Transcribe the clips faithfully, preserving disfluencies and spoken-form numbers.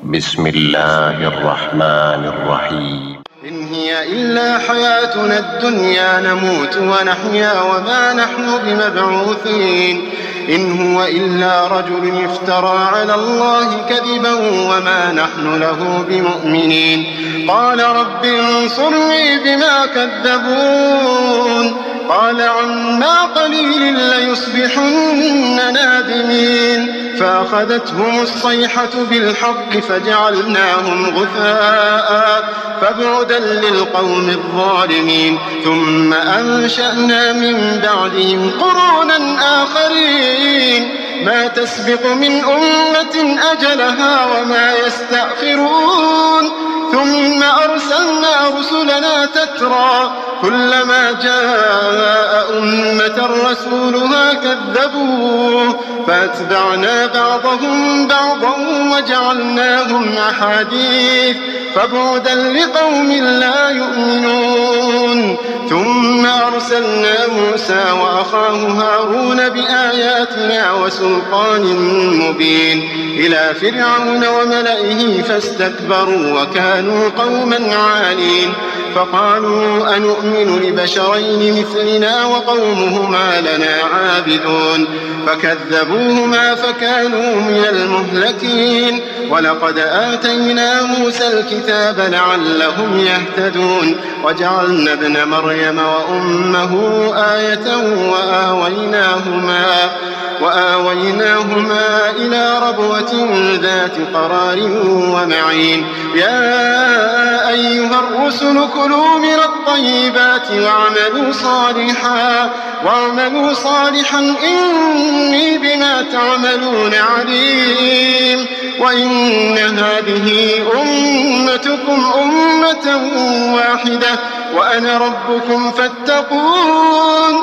بسم الله الرحمن الرحيم. إن هي إلا حياتنا الدنيا نموت ونحيا وما نحن بمبعوثين إن هو إلا رجل افترى على الله كذبا وما نحن له بمؤمنين قال رب انصرني بما كذبون قال عما قليل ليصبحن نادمين فأخذتهم الصيحة بالحق فجعلناهم غثاء فبعدا للقوم الظالمين ثم أنشأنا من بعدهم قرونا آخرين ما تسبق من أمة أجلها وما يستأخرون ثم أرسلنا رسلنا تترى كلما جاء أمة رسولها كذبوه فأتبعنا بعضهم بعضا وجعلناهم أحاديث فبعدا لقوم لا يؤمنون ثم أرسلنا موسى وأخاه هارون بآياتنا وسلطان مبين إلى فرعون وملئه فاستكبروا وكانوا قوما عالين فقالوا أنؤمن لبشرين مثلنا وقومهما لنا عابدون فكذبوهما فكانوا من المهلكين ولقد آتينا موسى الكتاب لعلهم يهتدون وجعلنا ابن مريم وأمه آية وآويناهما وآويناهما إلى ربوة ذات قرار ومعين يا أيها الرسل كلوا من الطيبات واعملوا صالحا واعملوا صالحا إني بما تعملون عليم وإن هذه أمتكم أمة واحدة وأنا ربكم فاتقون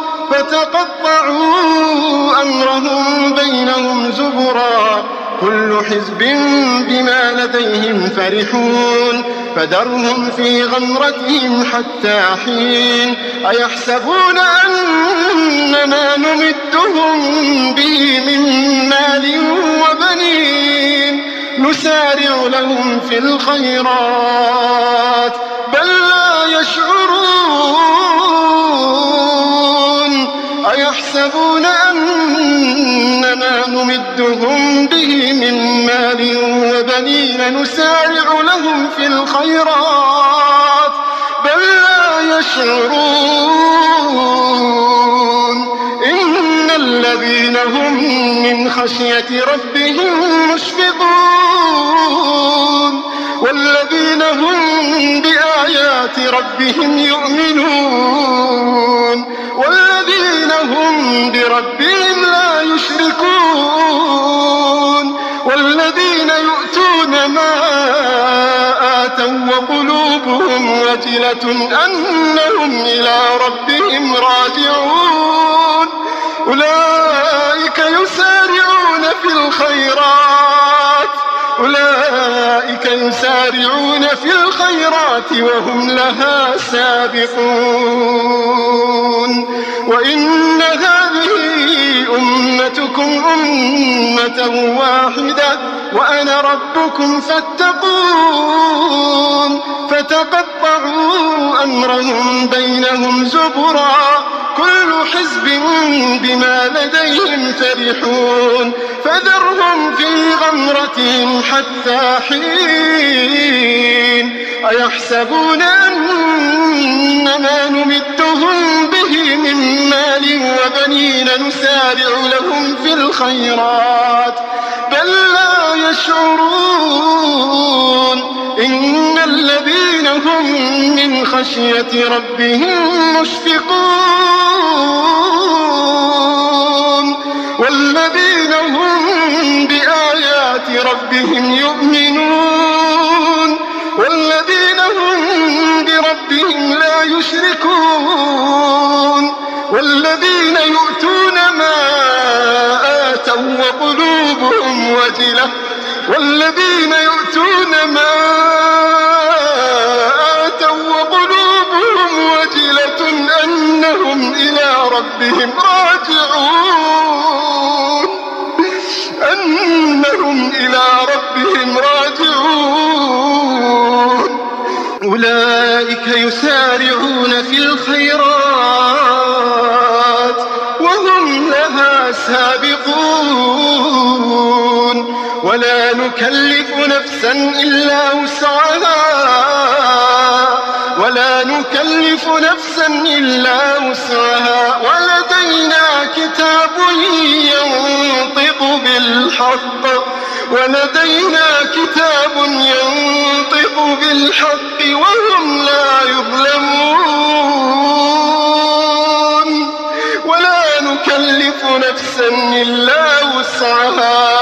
فتقطعوا أمرهم بينهم زبرا كل حزب بما لديهم فرحون فذرهم في غمرتهم حتى حين أيحسبون أن ما نمدهم به من مال وبنين نسارع لهم في الخيرات بل لا يشعرون أيحسبون أن ما نمدهم به من مال وبنين نسارع لهم في الخيرات بل لا يشعرون إن الذين هم من خشية ربهم مشفقون والذين هم بآيات ربهم يؤمنون والذين هم بربهم لا يشركون والذين يؤتون ما آتوا وقلوبهم وجلة أنهم إلى ربهم راجعون أولئك يسارعون في الخيرات أولئك يسارعون في الخيرات وهم لها سابقون وإن هذه أمتكم أمة واحدة وأنا ربكم فاتقون فتقطعوا أمرهم بينهم زبرا كل حزب بما لديهم فرحون فذرهم في غمرتهم حتى حين أيحسبون أن ما نمدهم به من مال وبنين نسارع لهم في الخيرات بل لا يشعرون إن الذين هم من خشية ربهم مشفقون والذين هم بآيات ربهم يؤمنون والذين هم بربهم لا يشركون والذين يؤتون ما آتوا وقلوبهم وجلة والذين يؤتون ما آتوا وقلوبهم وجلة أنهم إلى ربهم راجعون أنهم إلى ربهم راجعون أولئك يسارعون في الخيرات وهم لها سابقون ولا نكلف نفسا إلا وسعها ولا نكلف نفسا إلا وسعها ولدينا كتاب ينطق بالحق ولدينا كتاب ينطق بالحق وهم لا يظلمون ولا نكلف نفسا إلا وسعها